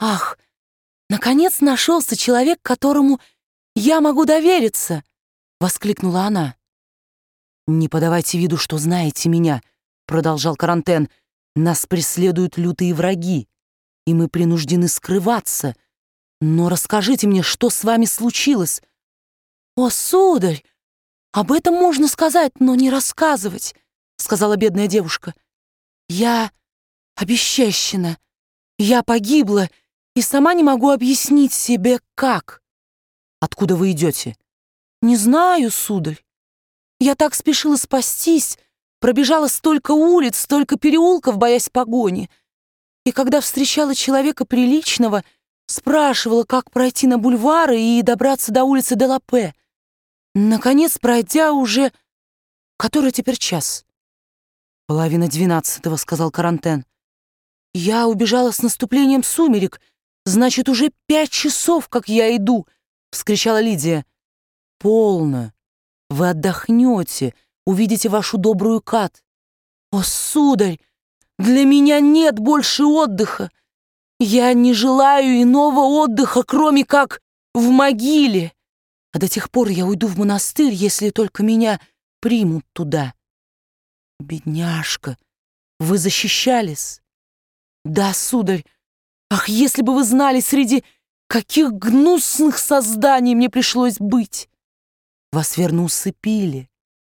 Ах, наконец нашелся человек, которому я могу довериться, воскликнула она. Не подавайте виду, что знаете меня, продолжал Карантен. Нас преследуют лютые враги, и мы принуждены скрываться. Но расскажите мне, что с вами случилось? О, сударь, об этом можно сказать, но не рассказывать, сказала бедная девушка. Я обесчещена, я погибла, и сама не могу объяснить себе, как. Откуда вы идете? Не знаю, сударь. Я так спешила спастись, пробежала столько улиц, столько переулков, боясь погони. И когда встречала человека приличного, спрашивала, как пройти на бульвары и добраться до улицы Делапе. Наконец, пройдя уже... Который теперь час? 11:30, сказал Карантен. Я убежала с наступлением сумерек. Значит, уже 5 часов, как я иду, вскричала Лидия. Полно. Вы отдохнете, увидите вашу добрую Кат. О, сударь, для меня нет больше отдыха. Я не желаю иного отдыха, кроме как в могиле. А до тех пор я уйду в монастырь, если только меня примут туда. Бедняжка, вы защищались? Да, сударь. Ах, если бы вы знали, среди каких гнусных созданий мне пришлось быть. Вас верно усыпили.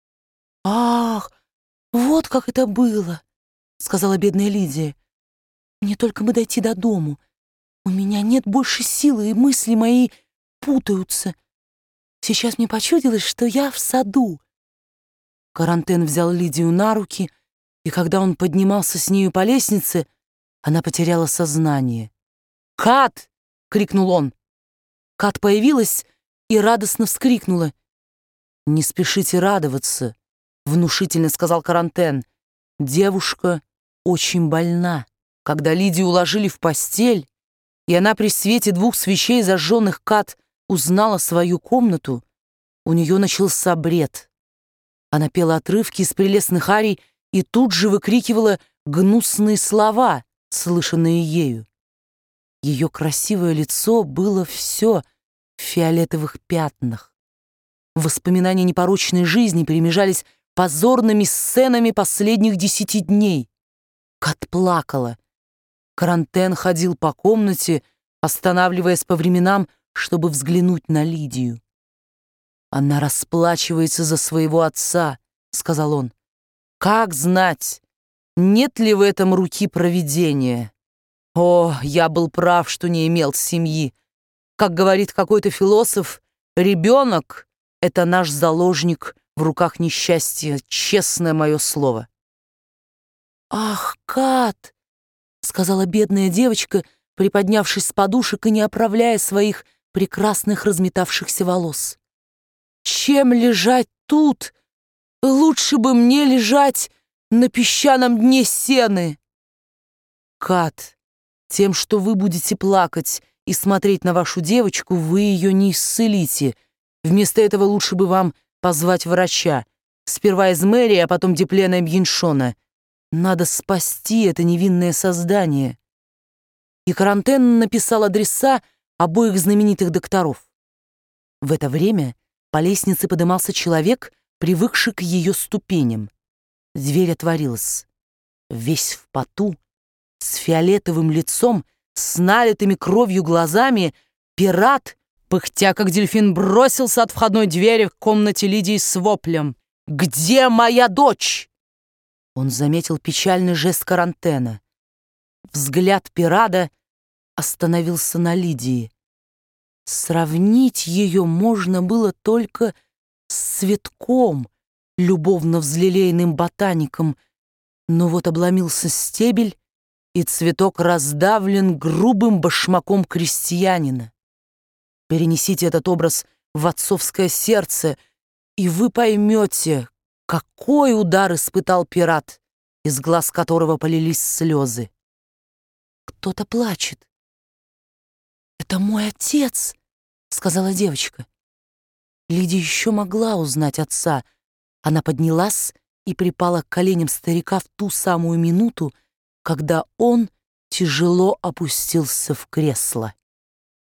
Ах, вот как это было, сказала бедная Лидия. Мне только бы дойти до дому. У меня нет больше силы, и мысли мои путаются. Сейчас мне почудилось, что я в саду. Карантен взял Лидию на руки, и когда он поднимался с нею по лестнице, она потеряла сознание. «Кат!» — крикнул он. Кат появилась и радостно вскрикнула. «Не спешите радоваться», — внушительно сказал Карантен. «Девушка очень больна». Когда Лидию уложили в постель, и она при свете 2 свечей, зажженных Кат, узнала свою комнату, у нее начался бред. Она пела отрывки из прелестных арий и тут же выкрикивала гнусные слова, слышанные ею. Ее красивое лицо было все в фиолетовых пятнах. Воспоминания непорочной жизни перемежались позорными сценами последних 10 дней. Кат плакала. Карантен ходил по комнате, останавливаясь по временам, чтобы взглянуть на Лидию. «Она расплачивается за своего отца», — сказал он. «Как знать, нет ли в этом руки провидения? О, я был прав, что не имел семьи. Как говорит какой-то философ, ребенок — это наш заложник в руках несчастья, честное мое слово». «Ах, Кат!» — сказала бедная девочка, приподнявшись с подушек и не оправляя своих прекрасных разметавшихся волос. «Чем лежать тут? Лучше бы мне лежать на песчаном дне сены». «Кат, тем, что вы будете плакать и смотреть на вашу девочку, вы ее не исцелите. Вместо этого лучше бы вам позвать врача. Сперва из мэрии, а потом Деплена Бьеншона. Надо спасти это невинное создание». И Карантен написал адреса обоих знаменитых докторов. В это время по лестнице подымался человек, привыкший к ее ступеням. Дверь отворилась. Весь в поту, с фиолетовым лицом, с налитыми кровью глазами, пират, пыхтя как дельфин, бросился от входной двери в комнате Лидии с воплем: «Где моя дочь?» Он заметил печальный жест Карантена. Взгляд пирата остановился на Лидии. Сравнить ее можно было только с цветком, любовно взлелеянным ботаником, но вот обломился стебель, и цветок раздавлен грубым башмаком крестьянина. Перенесите этот образ в отцовское сердце, и вы поймете, какой удар испытал пират, из глаз которого полились слезы. «Кто-то плачет». «Это мой отец», — сказала девочка. Лидия еще могла узнать отца. Она поднялась и припала к коленям старика в ту самую минуту, когда он тяжело опустился в кресло.